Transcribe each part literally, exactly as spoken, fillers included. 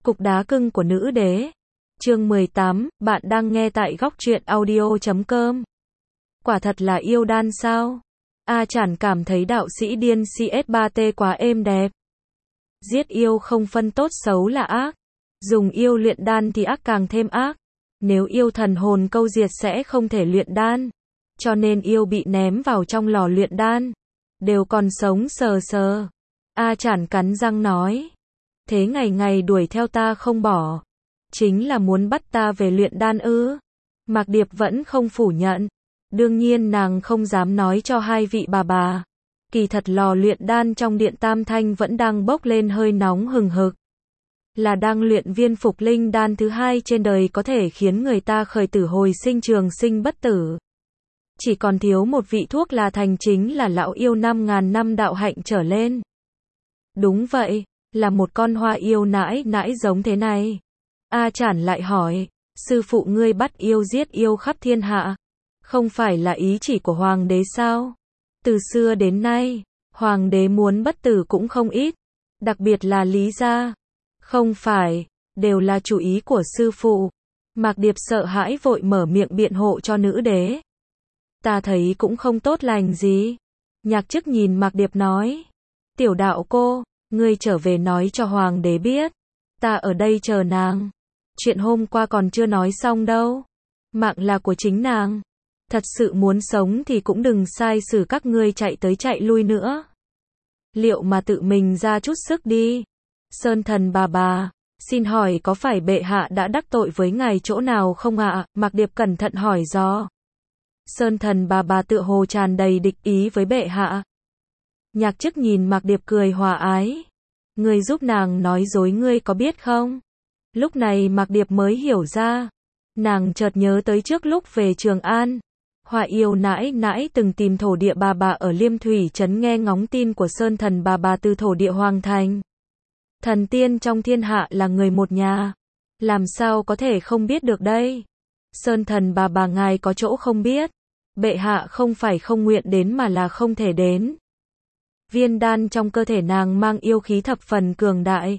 Cục đá cưng của nữ đế. Chương mười tám, bạn đang nghe tại góc truyện audio chấm com. Quả thật là yêu đan sao? A Chản cảm thấy đạo sĩ điên xê ét ba tê quá êm đẹp. Giết yêu không phân tốt xấu là ác. Dùng yêu luyện đan thì ác càng thêm ác. Nếu yêu thần hồn câu diệt sẽ không thể luyện đan. Cho nên yêu bị ném vào trong lò luyện đan. Đều còn sống sờ sờ. A Chản cắn răng nói. Thế ngày ngày đuổi theo ta không bỏ. Chính là muốn bắt ta về luyện đan ư? Mạc Điệp vẫn không phủ nhận. Đương nhiên nàng không dám nói cho hai vị bà bà. Kỳ thật lò luyện đan trong điện Tam Thanh vẫn đang bốc lên hơi nóng hừng hực. Là đang luyện viên phục linh đan thứ hai trên đời có thể khiến người ta khởi tử hồi sinh trường sinh bất tử. Chỉ còn thiếu một vị thuốc là thành, chính là lão yêu năm ngàn năm đạo hạnh trở lên. Đúng vậy, là một con hoa yêu nãi nãi giống thế này. A Chản lại hỏi, sư phụ ngươi bắt yêu giết yêu khắp thiên hạ, không phải là ý chỉ của hoàng đế sao? Từ xưa đến nay, hoàng đế muốn bất tử cũng không ít, đặc biệt là Lý gia. Không phải, đều là chủ ý của sư phụ. Mạc Điệp sợ hãi vội mở miệng biện hộ cho nữ đế. Ta thấy cũng không tốt lành gì. Nhạc Chức nhìn Mạc Điệp nói, tiểu đạo cô, ngươi trở về nói cho hoàng đế biết, ta ở đây chờ nàng. Chuyện hôm qua còn chưa nói xong đâu. Mạng là của chính nàng. Thật sự muốn sống thì cũng đừng sai xử các ngươi chạy tới chạy lui nữa. Liệu mà tự mình ra chút sức đi. Sơn thần bà bà, xin hỏi có phải bệ hạ đã đắc tội với ngài chỗ nào không ạ? À? Mạc Điệp cẩn thận hỏi do. Sơn thần bà bà tựa hồ tràn đầy địch ý với bệ hạ. Nhạc Chức nhìn Mạc Điệp cười hòa ái. Ngươi giúp nàng nói dối ngươi có biết không? Lúc này Mạc Điệp mới hiểu ra. Nàng chợt nhớ tới trước lúc về Trường An. Hoa yêu nãi nãi từng tìm thổ địa bà bà ở Liêm Thủy trấn nghe ngóng tin của Sơn thần bà bà từ thổ địa Hoàng Thành. Thần tiên trong thiên hạ là người một nhà. Làm sao có thể không biết được đây? Sơn thần bà bà ngài có chỗ không biết. Bệ hạ không phải không nguyện đến mà là không thể đến. Viên đan trong cơ thể nàng mang yêu khí thập phần cường đại.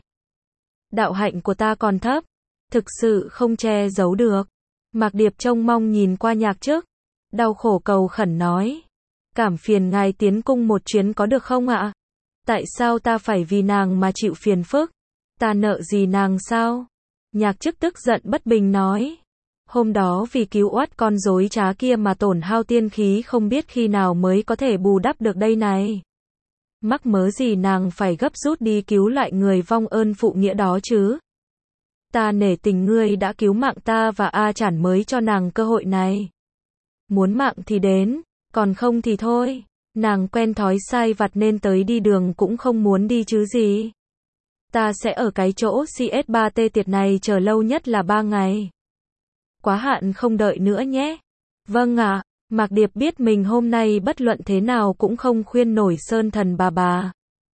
Đạo hạnh của ta còn thấp, thực sự không che giấu được. Mạc Điệp trông mong nhìn qua Nhạc Chức, đau khổ cầu khẩn nói, cảm phiền ngài tiến cung một chuyến có được không ạ? Tại sao ta phải vì nàng mà chịu phiền phức? Ta nợ gì nàng sao? Nhạc Chức tức giận bất bình nói, hôm đó vì cứu oát con rối trá kia mà tổn hao tiên khí, không biết khi nào mới có thể bù đắp được đây này. Mắc mớ gì nàng phải gấp rút đi cứu lại người vong ơn phụ nghĩa đó chứ? Ta nể tình ngươi đã cứu mạng ta và A Chản mới cho nàng cơ hội này. Muốn mạng thì đến, còn không thì thôi. Nàng quen thói sai vặt nên tới đi đường cũng không muốn đi chứ gì. Ta sẽ ở cái chỗ xê ét ba tê tiệt này chờ lâu nhất là ba ngày. Quá hạn không đợi nữa nhé. Vâng ạ. À. Mạc Điệp biết mình hôm nay bất luận thế nào cũng không khuyên nổi Sơn thần bà bà.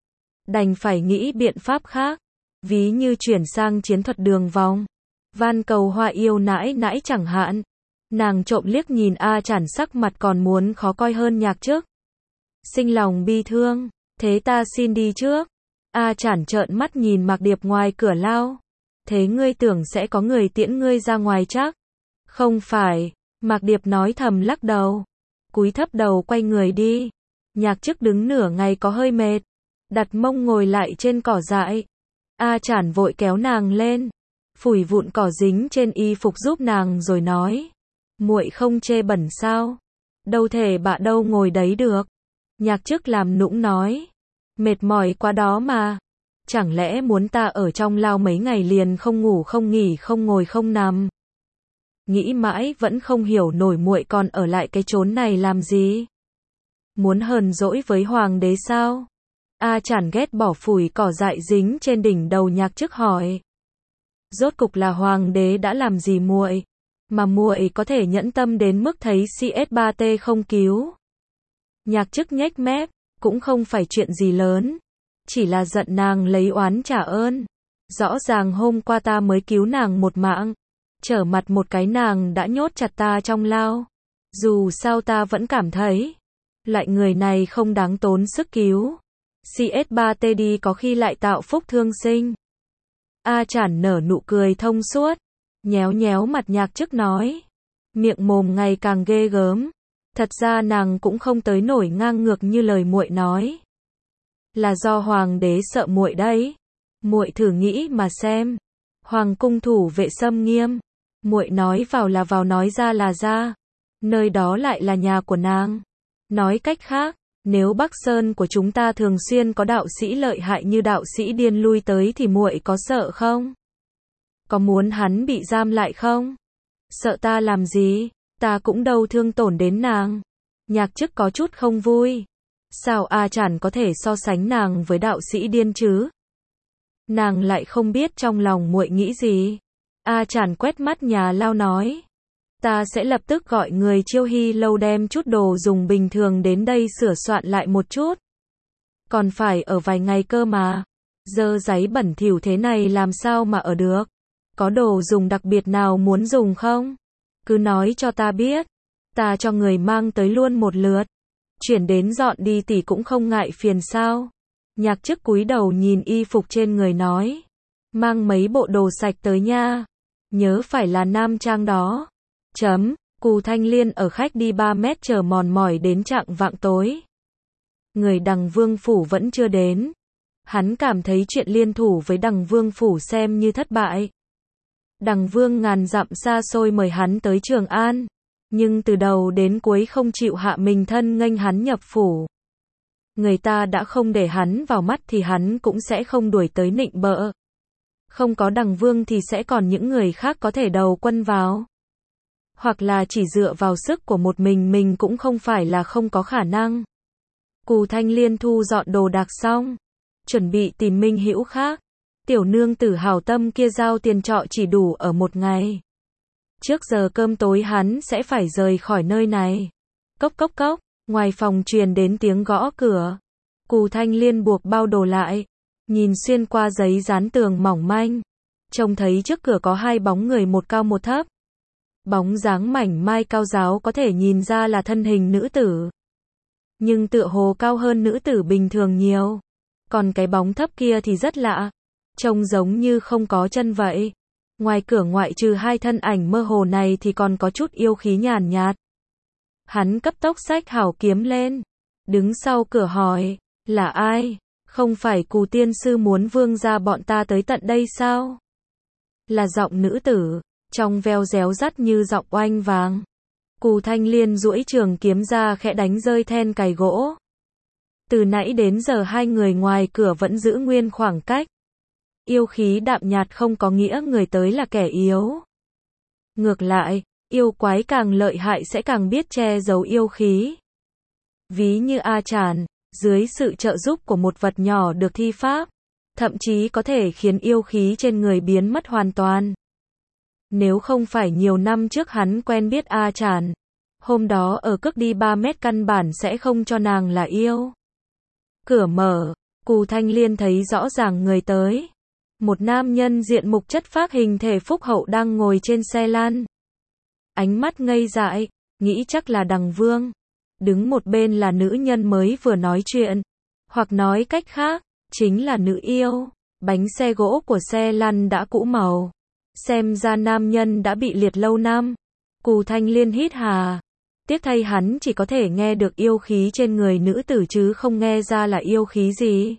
Đành phải nghĩ biện pháp khác. Ví như chuyển sang chiến thuật đường vòng. Van cầu hoa yêu nãi nãi chẳng hạn. Nàng trộm liếc nhìn A Chản sắc mặt còn muốn khó coi hơn Nhạc Chức. Sinh lòng bi thương. Thế ta xin đi trước. A Chản trợn mắt nhìn Mạc Điệp ngoài cửa lao. Thế ngươi tưởng sẽ có người tiễn ngươi ra ngoài chắc? Không phải. Mạc Điệp nói thầm lắc đầu. Cúi thấp đầu quay người đi. Nhạc Chức đứng nửa ngày có hơi mệt. Đặt mông ngồi lại trên cỏ dại. A Chản vội kéo nàng lên. Phủi vụn cỏ dính trên y phục giúp nàng rồi nói. Muội không chê bẩn sao? Đâu thể bạ đâu ngồi đấy được. Nhạc Chức làm nũng nói. Mệt mỏi quá đó mà. Chẳng lẽ muốn ta ở trong lao mấy ngày liền không ngủ không nghỉ không ngồi không nằm? Nghĩ mãi vẫn không hiểu nổi muội còn ở lại cái chốn này làm gì? Muốn hờn dỗi với hoàng đế sao? A Chản ghét bỏ phủi cỏ dại dính trên đỉnh đầu Nhạc Chức hỏi. Rốt cục là hoàng đế đã làm gì muội, mà muội có thể nhẫn tâm đến mức thấy xê ét ba tê không cứu? Nhạc Chức nhếch mép, cũng không phải chuyện gì lớn, chỉ là giận nàng lấy oán trả ơn. Rõ ràng hôm qua ta mới cứu nàng một mạng, trở mặt một cái nàng đã nhốt chặt ta trong lao. Dù sao ta vẫn cảm thấy loại người này không đáng tốn sức cứu. xê ét ba tê đi có khi lại tạo phúc thương sinh. A Chản nở nụ cười thông suốt, nhéo nhéo mặt Nhạc Chức nói. Miệng mồm ngày càng ghê gớm. Thật ra nàng cũng không tới nổi ngang ngược như lời muội nói. Là do hoàng đế sợ muội đấy. Muội thử nghĩ mà xem. Hoàng cung thủ vệ xâm nghiêm. Muội nói vào là vào, nói ra là ra. Nơi đó lại là nhà của nàng. Nói cách khác, nếu Bắc Sơn của chúng ta thường xuyên có đạo sĩ lợi hại như đạo sĩ điên lui tới thì muội có sợ không? Có muốn hắn bị giam lại không? Sợ ta làm gì? Ta cũng đâu thương tổn đến nàng. Nhạc Chức có chút không vui. Sao A Chản có thể so sánh nàng với đạo sĩ điên chứ? Nàng lại không biết trong lòng muội nghĩ gì. A Chản quét mắt Nhà Lao nói. Ta sẽ lập tức gọi người Chiêu Hy lâu đem chút đồ dùng bình thường đến đây sửa soạn lại một chút. Còn phải ở vài ngày cơ mà. Dơ giấy bẩn thỉu thế này làm sao mà ở được? Có đồ dùng đặc biệt nào muốn dùng không? Cứ nói cho ta biết. Ta cho người mang tới luôn một lượt. Chuyển đến dọn đi tỷ cũng không ngại phiền sao? Nhạc Chức cúi đầu nhìn y phục trên người nói. Mang mấy bộ đồ sạch tới nha. Nhớ phải là nam trang đó. Chấm, Cù Thanh Liên ở khách đi ba mét chờ mòn mỏi đến chạng vạng tối. Người Đằng Vương Phủ vẫn chưa đến. Hắn cảm thấy chuyện liên thủ với Đằng Vương Phủ xem như thất bại. Đằng Vương ngàn dặm xa xôi mời hắn tới Trường An. Nhưng từ đầu đến cuối không chịu hạ mình thân nghênh hắn nhập phủ. Người ta đã không để hắn vào mắt thì hắn cũng sẽ không đuổi tới nịnh bợ. Không có Đằng Vương thì sẽ còn những người khác có thể đầu quân vào. Hoặc là chỉ dựa vào sức của một mình mình cũng không phải là không có khả năng. Cù Thanh Liên thu dọn đồ đạc xong, chuẩn bị tìm minh hữu khác. Tiểu nương tử hảo tâm kia giao tiền trọ chỉ đủ ở một ngày. Trước giờ cơm tối hắn sẽ phải rời khỏi nơi này. Cốc cốc cốc, ngoài phòng truyền đến tiếng gõ cửa. Cù Thanh Liên buộc bao đồ lại, nhìn xuyên qua giấy dán tường mỏng manh, trông thấy trước cửa có hai bóng người một cao một thấp. Bóng dáng mảnh mai cao ráo có thể nhìn ra là thân hình nữ tử. Nhưng tựa hồ cao hơn nữ tử bình thường nhiều. Còn cái bóng thấp kia thì rất lạ. Trông giống như không có chân vậy. Ngoài cửa ngoại trừ hai thân ảnh mơ hồ này thì còn có chút yêu khí nhàn nhạt. Hắn cấp tốc xách hảo kiếm lên. Đứng sau cửa hỏi. Là ai? Không phải Cù tiên sư muốn vương gia bọn ta tới tận đây sao? Là giọng nữ tử. Trong veo réo rắt như giọng oanh vàng. Cù Thanh Liên duỗi trường kiếm ra khẽ đánh rơi then cài gỗ. Từ nãy đến giờ hai người ngoài cửa vẫn giữ nguyên khoảng cách. Yêu khí đạm nhạt không có nghĩa người tới là kẻ yếu. Ngược lại, yêu quái càng lợi hại sẽ càng biết che giấu yêu khí. Ví như A Chản, dưới sự trợ giúp của một vật nhỏ được thi pháp, thậm chí có thể khiến yêu khí trên người biến mất hoàn toàn. Nếu không phải nhiều năm trước hắn quen biết A Chản, hôm đó ở cước đi ba mét căn bản sẽ không cho nàng là yêu. Cửa mở, Cù Thanh Liên thấy rõ ràng người tới. Một nam nhân diện mục chất phác hình thể phúc hậu đang ngồi trên xe lăn. Ánh mắt ngây dại, nghĩ chắc là Đằng Vương. Đứng một bên là nữ nhân mới vừa nói chuyện. Hoặc nói cách khác, chính là nữ yêu. Bánh xe gỗ của xe lăn đã cũ màu. Xem ra nam nhân đã bị liệt lâu năm. Cù Thanh Liên hít hà. Tiếc thay hắn chỉ có thể nghe được yêu khí trên người nữ tử chứ không nghe ra là yêu khí gì.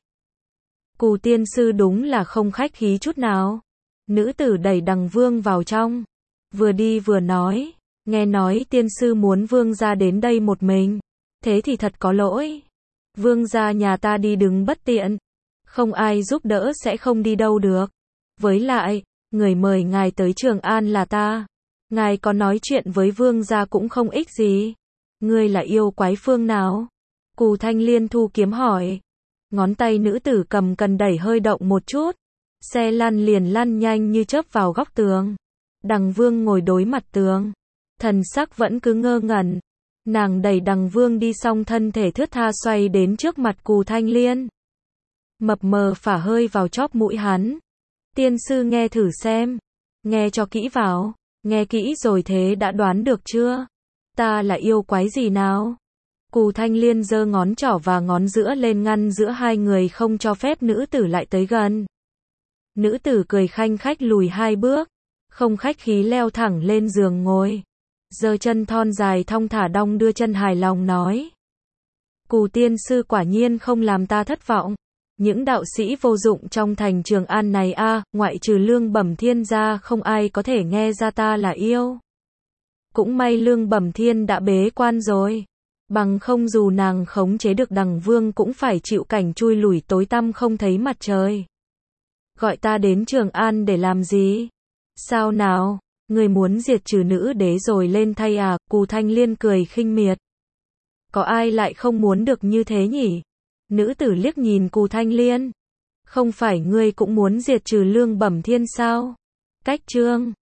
Cù tiên sư đúng là không khách khí chút nào. Nữ tử đẩy Đằng Vương vào trong. Vừa đi vừa nói. Nghe nói tiên sư muốn vương gia đến đây một mình. Thế thì thật có lỗi. Vương gia nhà ta đi đứng bất tiện. Không ai giúp đỡ sẽ không đi đâu được. Với lại, người mời ngài tới Trường An là ta. Ngài có nói chuyện với vương gia cũng không ích gì. Ngươi là yêu quái phương nào? Cù Thanh Liên thu kiếm hỏi. Ngón tay nữ tử cầm cần đẩy hơi động một chút. Xe lăn liền lăn nhanh như chớp vào góc tường. Đằng Vương ngồi đối mặt tường. Thần sắc vẫn cứ ngơ ngẩn. Nàng đẩy Đằng Vương đi xong thân thể thướt tha xoay đến trước mặt Cù Thanh Liên. Mập mờ phả hơi vào chóp mũi hắn. Tiên sư nghe thử xem. Nghe cho kỹ vào. Nghe kỹ rồi thế đã đoán được chưa? Ta là yêu quái gì nào? Cù Thanh Liên giơ ngón trỏ và ngón giữa lên ngăn giữa hai người không cho phép nữ tử lại tới gần. Nữ tử cười khanh khách lùi hai bước, không khách khí leo thẳng lên giường ngồi, giơ chân thon dài thong thả đong đưa chân hài lòng nói. Cù tiên sư quả nhiên không làm ta thất vọng. Những đạo sĩ vô dụng trong thành Trường An này a, ngoại trừ Lương Bẩm Thiên ra không ai có thể nghe ra ta là yêu. Cũng may Lương Bẩm Thiên đã bế quan rồi. Bằng không dù nàng khống chế được Đằng Vương cũng phải chịu cảnh chui lủi tối tăm không thấy mặt trời. Gọi ta đến Trường An để làm gì? Sao nào? Người muốn diệt trừ nữ đế rồi lên thay à? Cù Thanh Liên cười khinh miệt. Có ai lại không muốn được như thế nhỉ? Nữ tử liếc nhìn Cù Thanh Liên. Không phải ngươi cũng muốn diệt trừ Lương Bẩm Thiên sao? Cách chương